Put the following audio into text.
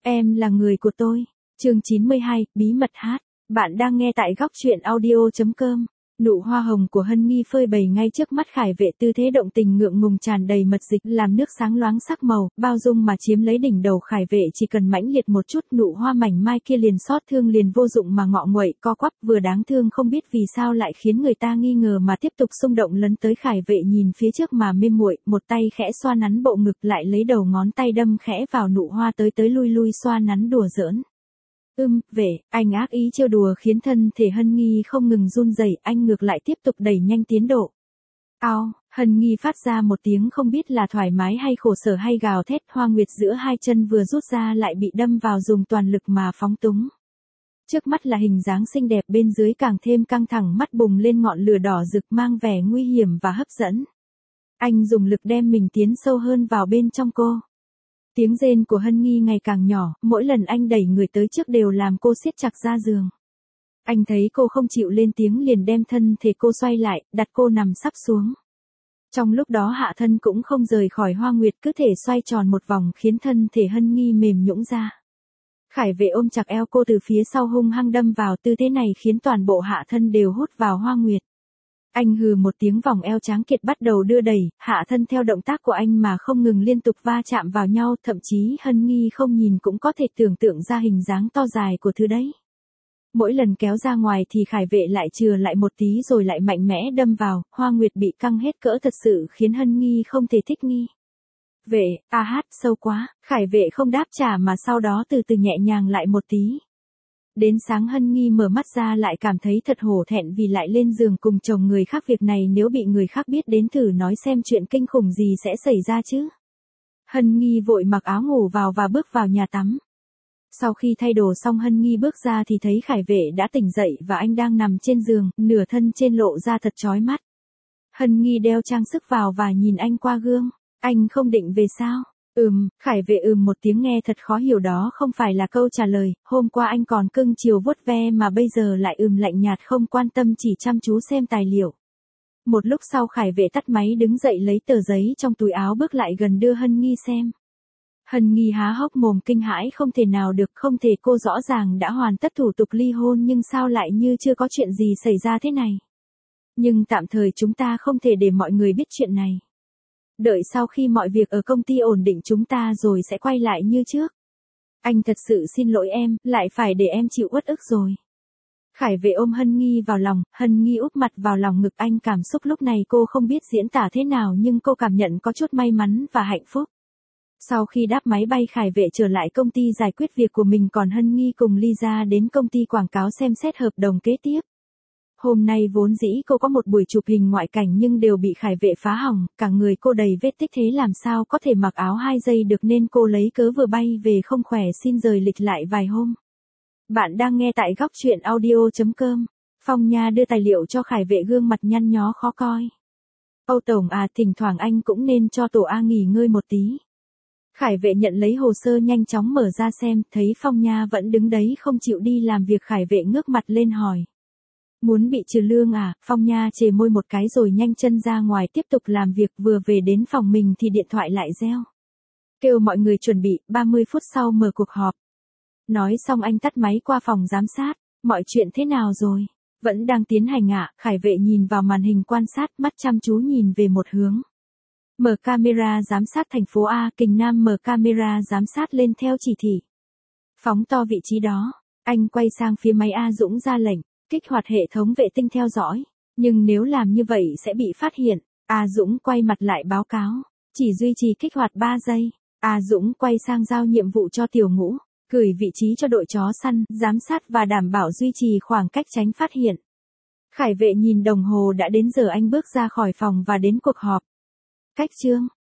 Em là người của tôi. Chương 92, bí mật hát. Bạn đang nghe tại góc truyện audio.com. Nụ hoa hồng của Hân Nghi phơi bày ngay trước mắt Khải Vệ, tư thế động tình ngượng ngùng tràn đầy mật dịch, làm nước sáng loáng sắc màu, bao dung mà chiếm lấy đỉnh đầu Khải Vệ. Chỉ cần mãnh liệt một chút, nụ hoa mảnh mai kia liền xót thương, liền vô dụng mà ngọ nguậy, co quắp, vừa đáng thương không biết vì sao lại khiến người ta nghi ngờ mà tiếp tục xung động lấn tới. Khải Vệ nhìn phía trước mà mê muội, một tay khẽ xoa nắn bộ ngực, lại lấy đầu ngón tay đâm khẽ vào nụ hoa, tới lui lui xoa nắn đùa giỡn. Vệ, anh ác ý trêu đùa khiến thân thể Hân Nghi không ngừng run rẩy, anh ngược lại tiếp tục đẩy nhanh tiến độ. Ao, Hân Nghi phát ra một tiếng không biết là thoải mái hay khổ sở hay gào thét, hoa nguyệt giữa hai chân vừa rút ra lại bị đâm vào, dùng toàn lực mà phóng túng. Trước mắt là hình dáng xinh đẹp, bên dưới càng thêm căng thẳng, mắt bùng lên ngọn lửa đỏ rực mang vẻ nguy hiểm và hấp dẫn. Anh dùng lực đem mình tiến sâu hơn vào bên trong cô. Tiếng rên của Hân Nghi ngày càng nhỏ, mỗi lần anh đẩy người tới trước đều làm cô siết chặt ra giường. Anh thấy cô không chịu lên tiếng liền đem thân thể cô xoay lại, đặt cô nằm sắp xuống. Trong lúc đó hạ thân cũng không rời khỏi hoa nguyệt, cứ thể xoay tròn một vòng khiến thân thể Hân Nghi mềm nhũn ra. Khải Vệ ôm chặt eo cô từ phía sau hung hăng đâm vào, tư thế này khiến toàn bộ hạ thân đều hút vào hoa nguyệt. Anh hừ một tiếng, vòng eo tráng kiệt bắt đầu đưa đẩy, hạ thân theo động tác của anh mà không ngừng liên tục va chạm vào nhau, thậm chí Hân Nghi không nhìn cũng có thể tưởng tượng ra hình dáng to dài của thứ đấy. Mỗi lần kéo ra ngoài thì Khải Vệ lại chừa lại một tí rồi lại mạnh mẽ đâm vào, hoa nguyệt bị căng hết cỡ thật sự khiến Hân Nghi không thể thích nghi. Vệ, hát sâu quá, Khải Vệ không đáp trả mà sau đó từ từ nhẹ nhàng lại một tí. Đến sáng Hân Nghi mở mắt ra lại cảm thấy thật hổ thẹn vì lại lên giường cùng chồng người khác, việc này nếu bị người khác biết đến thử nói xem chuyện kinh khủng gì sẽ xảy ra chứ. Hân Nghi vội mặc áo ngủ vào và bước vào nhà tắm. Sau khi thay đồ xong Hân Nghi bước ra thì thấy Khải Vệ đã tỉnh dậy và anh đang nằm trên giường, nửa thân trên lộ ra thật chói mắt. Hân Nghi đeo trang sức vào và nhìn anh qua gương. Anh không định về sao? Khải Vệ một tiếng nghe thật khó hiểu, đó không phải là câu trả lời, hôm qua anh còn cưng chiều vuốt ve mà bây giờ lại lạnh nhạt không quan tâm, chỉ chăm chú xem tài liệu. Một lúc sau Khải Vệ tắt máy đứng dậy lấy tờ giấy trong túi áo bước lại gần đưa Hân Nghi xem. Hân Nghi há hốc mồm kinh hãi không thể nào được, không thể, cô rõ ràng đã hoàn tất thủ tục ly hôn nhưng sao lại như chưa có chuyện gì xảy ra thế này. Nhưng tạm thời chúng ta không thể để mọi người biết chuyện này. Đợi sau khi mọi việc ở công ty ổn định chúng ta rồi sẽ quay lại như trước. Anh thật sự xin lỗi em, lại phải để em chịu uất ức rồi. Khải Vệ ôm Hân Nghi vào lòng, Hân Nghi úp mặt vào lòng ngực anh, cảm xúc lúc này cô không biết diễn tả thế nào nhưng cô cảm nhận có chút may mắn và hạnh phúc. Sau khi đáp máy bay Khải Vệ trở lại công ty giải quyết việc của mình, còn Hân Nghi cùng Lisa đến công ty quảng cáo xem xét hợp đồng kế tiếp. Hôm nay vốn dĩ cô có một buổi chụp hình ngoại cảnh nhưng đều bị Khải Vệ phá hỏng, cả người cô đầy vết tích, thế làm sao có thể mặc áo 2 giây được nên cô lấy cớ vừa bay về không khỏe xin rời lịch lại vài hôm. Bạn đang nghe tại góc truyện audio.com. Phong Nha đưa tài liệu cho Khải Vệ, gương mặt nhăn nhó khó coi. Âu Tổng thỉnh thoảng anh cũng nên cho tổ A nghỉ ngơi một tí. Khải Vệ nhận lấy hồ sơ nhanh chóng mở ra xem, thấy Phong Nha vẫn đứng đấy không chịu đi làm việc. Khải Vệ ngước mặt lên hỏi. Muốn bị trừ lương à? Phong Nha chề môi một cái rồi nhanh chân ra ngoài tiếp tục làm việc, vừa về đến phòng mình thì điện thoại lại reo. Kêu mọi người chuẩn bị, 30 phút sau mở cuộc họp. Nói xong anh tắt máy qua phòng giám sát. Mọi chuyện thế nào rồi? Vẫn đang tiến hành ạ. Khải Vệ nhìn vào màn hình quan sát, mắt chăm chú nhìn về một hướng. Mở camera giám sát thành phố A, Kình Nam mở camera giám sát lên theo chỉ thị. Phóng to vị trí đó. Anh quay sang phía máy A Dũng ra lệnh. Kích hoạt hệ thống vệ tinh theo dõi. Nhưng nếu làm như vậy sẽ bị phát hiện. A Dũng quay mặt lại báo cáo. Chỉ duy trì kích hoạt 3 giây. A Dũng quay sang giao nhiệm vụ cho Tiểu Ngũ. Gửi vị trí cho đội chó săn, giám sát và đảm bảo duy trì khoảng cách tránh phát hiện. Khải Vệ nhìn đồng hồ đã đến giờ anh bước ra khỏi phòng và đến cuộc họp. Cách chương.